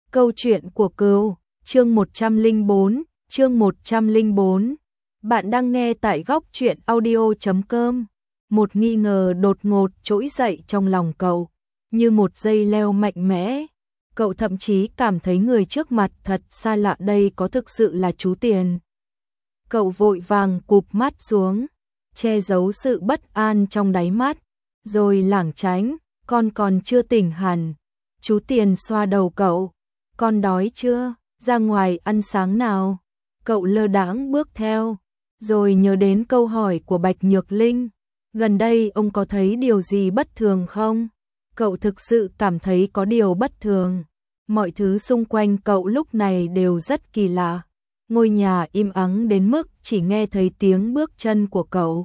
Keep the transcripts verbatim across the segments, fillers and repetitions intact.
Câu chuyện của Cừu, chương một trăm lẻ bốn, chương một trăm lẻ bốn. Bạn đang nghe tại góc truyện audio chấm com. Một nghi ngờ đột ngột trỗi dậy trong lòng cậu, như một dây leo mạnh mẽ. Cậu thậm chí cảm thấy người trước mặt thật xa lạ, đây có thực sự là chú Tiền. Cậu vội vàng cụp mắt xuống, che giấu sự bất an trong đáy mắt, rồi lảng tránh, con còn chưa tỉnh hẳn. Chú Tiền xoa đầu cậu, con đói chưa, ra ngoài ăn sáng nào. Cậu lơ đãng bước theo, rồi nhớ đến câu hỏi của Bạch Nhược Linh, gần đây ông có thấy điều gì bất thường không? Cậu thực sự cảm thấy có điều bất thường, mọi thứ xung quanh cậu lúc này đều rất kỳ lạ. Ngôi nhà im ắng đến mức chỉ nghe thấy tiếng bước chân của cậu.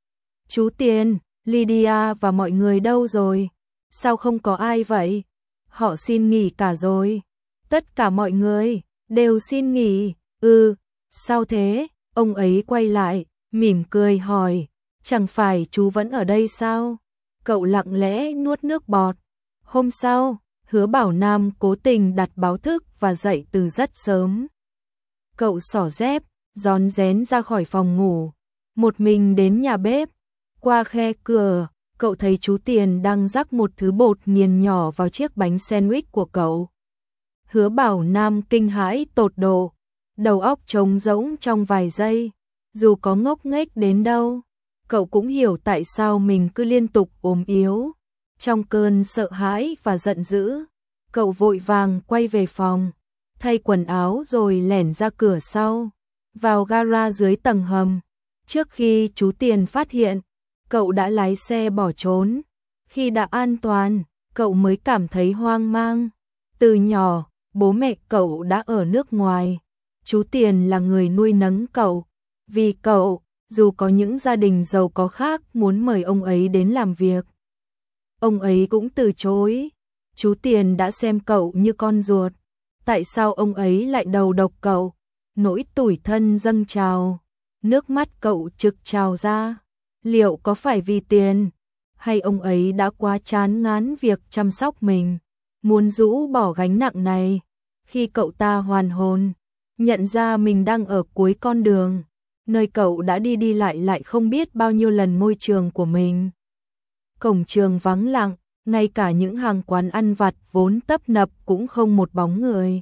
Chú Tiền, Lydia và mọi người đâu rồi? Sao không có ai vậy? Họ xin nghỉ cả rồi. Tất cả mọi người đều xin nghỉ. Ừ, sao thế? Ông ấy quay lại, mỉm cười hỏi, chẳng phải chú vẫn ở đây sao? Cậu lặng lẽ nuốt nước bọt. Hôm sau, Hứa Bảo Nam cố tình đặt báo thức và dậy từ rất sớm. Cậu xỏ dép, rón rén ra khỏi phòng ngủ, một mình đến nhà bếp. Qua khe cửa, cậu thấy chú Tiền đang rắc một thứ bột nghiền nhỏ vào chiếc bánh sandwich của cậu. Hứa Bảo Nam kinh hãi tột độ, đầu óc trống rỗng trong vài giây. Dù có ngốc nghếch đến đâu, cậu cũng hiểu tại sao mình cứ liên tục ốm yếu. Trong cơn sợ hãi và giận dữ, cậu vội vàng quay về phòng, thay quần áo rồi lẻn ra cửa sau, vào gara dưới tầng hầm. Trước khi chú Tiền phát hiện, cậu đã lái xe bỏ trốn. Khi đã an toàn, cậu mới cảm thấy hoang mang. Từ nhỏ, bố mẹ cậu đã ở nước ngoài. Chú Tiền là người nuôi nấng cậu. Vì cậu, dù có những gia đình giàu có khác muốn mời ông ấy đến làm việc, ông ấy cũng từ chối. Chú Tiền đã xem cậu như con ruột. Tại sao ông ấy lại đầu độc cậu? Nỗi tủi thân dâng trào, nước mắt cậu trực trào ra. Liệu có phải vì tiền, hay ông ấy đã quá chán ngán việc chăm sóc mình, muốn rũ bỏ gánh nặng này? Khi cậu ta hoàn hồn, nhận ra mình đang ở cuối con đường, nơi cậu đã đi đi lại lại không biết bao nhiêu lần ngôi trường của mình. Cổng trường vắng lặng, ngay cả những hàng quán ăn vặt vốn tấp nập cũng không một bóng người.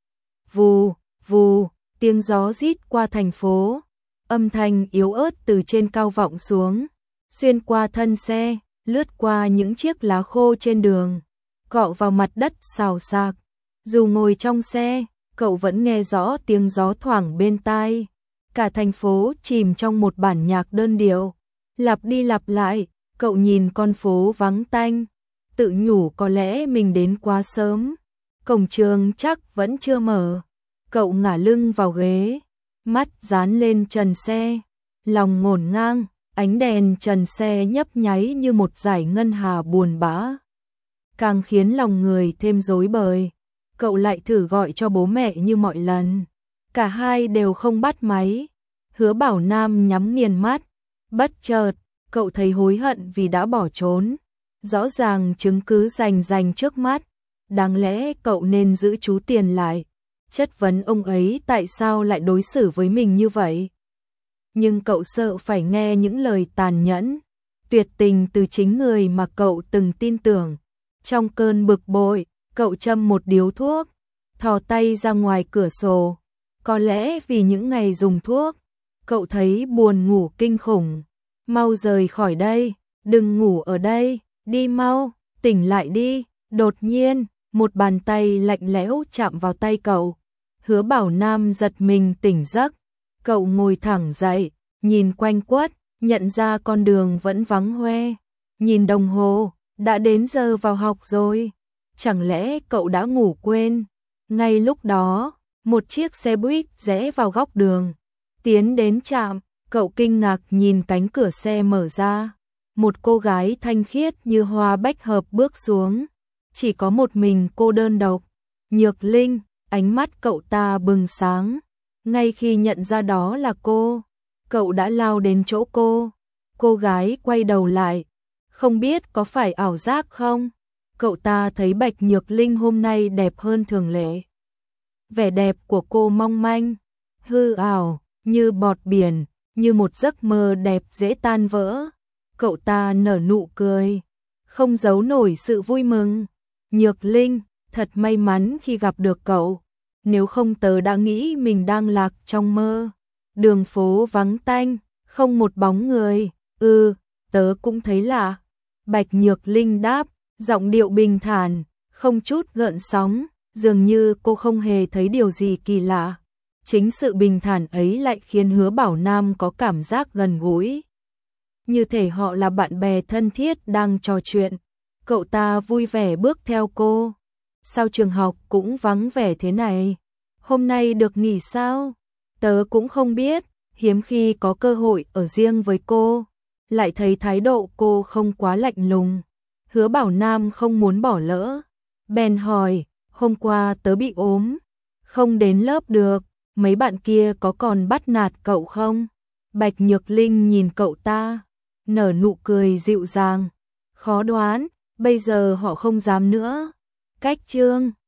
Vù, vù, tiếng gió rít qua thành phố, âm thanh yếu ớt từ trên cao vọng xuống, xuyên qua thân xe, lướt qua những chiếc lá khô trên đường, cọ vào mặt đất xào xạc. Dù ngồi trong xe, cậu vẫn nghe rõ tiếng gió thoảng bên tai. Cả thành phố chìm trong một bản nhạc đơn điệu, lặp đi lặp lại. Cậu nhìn con phố vắng tanh, tự nhủ có lẽ mình đến quá sớm. Cổng trường chắc vẫn chưa mở. Cậu ngả lưng vào ghế, mắt dán lên trần xe, lòng ngổn ngang. Ánh đèn trần xe nhấp nháy như một dải ngân hà buồn bã, càng khiến lòng người thêm rối bời. Cậu lại thử gọi cho bố mẹ như mọi lần, cả hai đều không bắt máy. Hứa Bảo Nam nhắm nghiền mắt, bất chợt cậu thấy hối hận vì đã bỏ trốn. Rõ ràng chứng cứ rành rành trước mắt, đáng lẽ cậu nên giữ chú Tiền lại, chất vấn ông ấy tại sao lại đối xử với mình như vậy. Nhưng cậu sợ phải nghe những lời tàn nhẫn, tuyệt tình từ chính người mà cậu từng tin tưởng. Trong cơn bực bội, cậu châm một điếu thuốc, thò tay ra ngoài cửa sổ. Có lẽ vì những ngày dùng thuốc, cậu thấy buồn ngủ kinh khủng. Mau rời khỏi đây, đừng ngủ ở đây, đi mau, tỉnh lại đi. Đột nhiên, một bàn tay lạnh lẽo chạm vào tay cậu. Hứa Bảo Nam giật mình tỉnh giấc. Cậu ngồi thẳng dậy, nhìn quanh quất, nhận ra con đường vẫn vắng hoe. Nhìn đồng hồ, đã đến giờ vào học rồi. Chẳng lẽ cậu đã ngủ quên? Ngay lúc đó, một chiếc xe buýt rẽ vào góc đường, tiến đến trạm. Cậu kinh ngạc nhìn cánh cửa xe mở ra. Một cô gái thanh khiết như hoa bách hợp bước xuống. Chỉ có một mình cô đơn độc. Nhược Linh, ánh mắt cậu ta bừng sáng. Ngay khi nhận ra đó là cô, cậu đã lao đến chỗ cô. Cô gái quay đầu lại, không biết có phải ảo giác không? Cậu ta thấy Bạch Nhược Linh hôm nay đẹp hơn thường lệ. vẻ đẹp của cô mong manh, hư ảo, như bọt biển, như một giấc mơ đẹp dễ tan vỡ. Cậu ta nở nụ cười, không giấu nổi sự vui mừng. Nhược Linh, thật may mắn khi gặp được cậu. Nếu không tớ đã nghĩ mình đang lạc trong mơ. Đường phố vắng tanh, không một bóng người. Ừ, tớ cũng thấy lạ. Bạch Nhược Linh đáp, giọng điệu bình thản, không chút gợn sóng, dường như cô không hề thấy điều gì kỳ lạ. Chính sự bình thản ấy lại khiến Hứa Bảo Nam có cảm giác gần gũi. Như thể họ là bạn bè thân thiết đang trò chuyện. Cậu ta vui vẻ bước theo cô. Sao trường học cũng vắng vẻ thế này? Hôm nay được nghỉ sao? Tớ cũng không biết, hiếm khi có cơ hội ở riêng với cô. Lại thấy thái độ cô không quá lạnh lùng. Hứa Bảo Nam không muốn bỏ lỡ. Bèn hỏi, hôm qua tớ bị ốm, không đến lớp được, mấy bạn kia có còn bắt nạt cậu không? Bạch Nhược Linh nhìn cậu ta, nở nụ cười dịu dàng. Khó đoán, bây giờ họ không dám nữa. Cách chương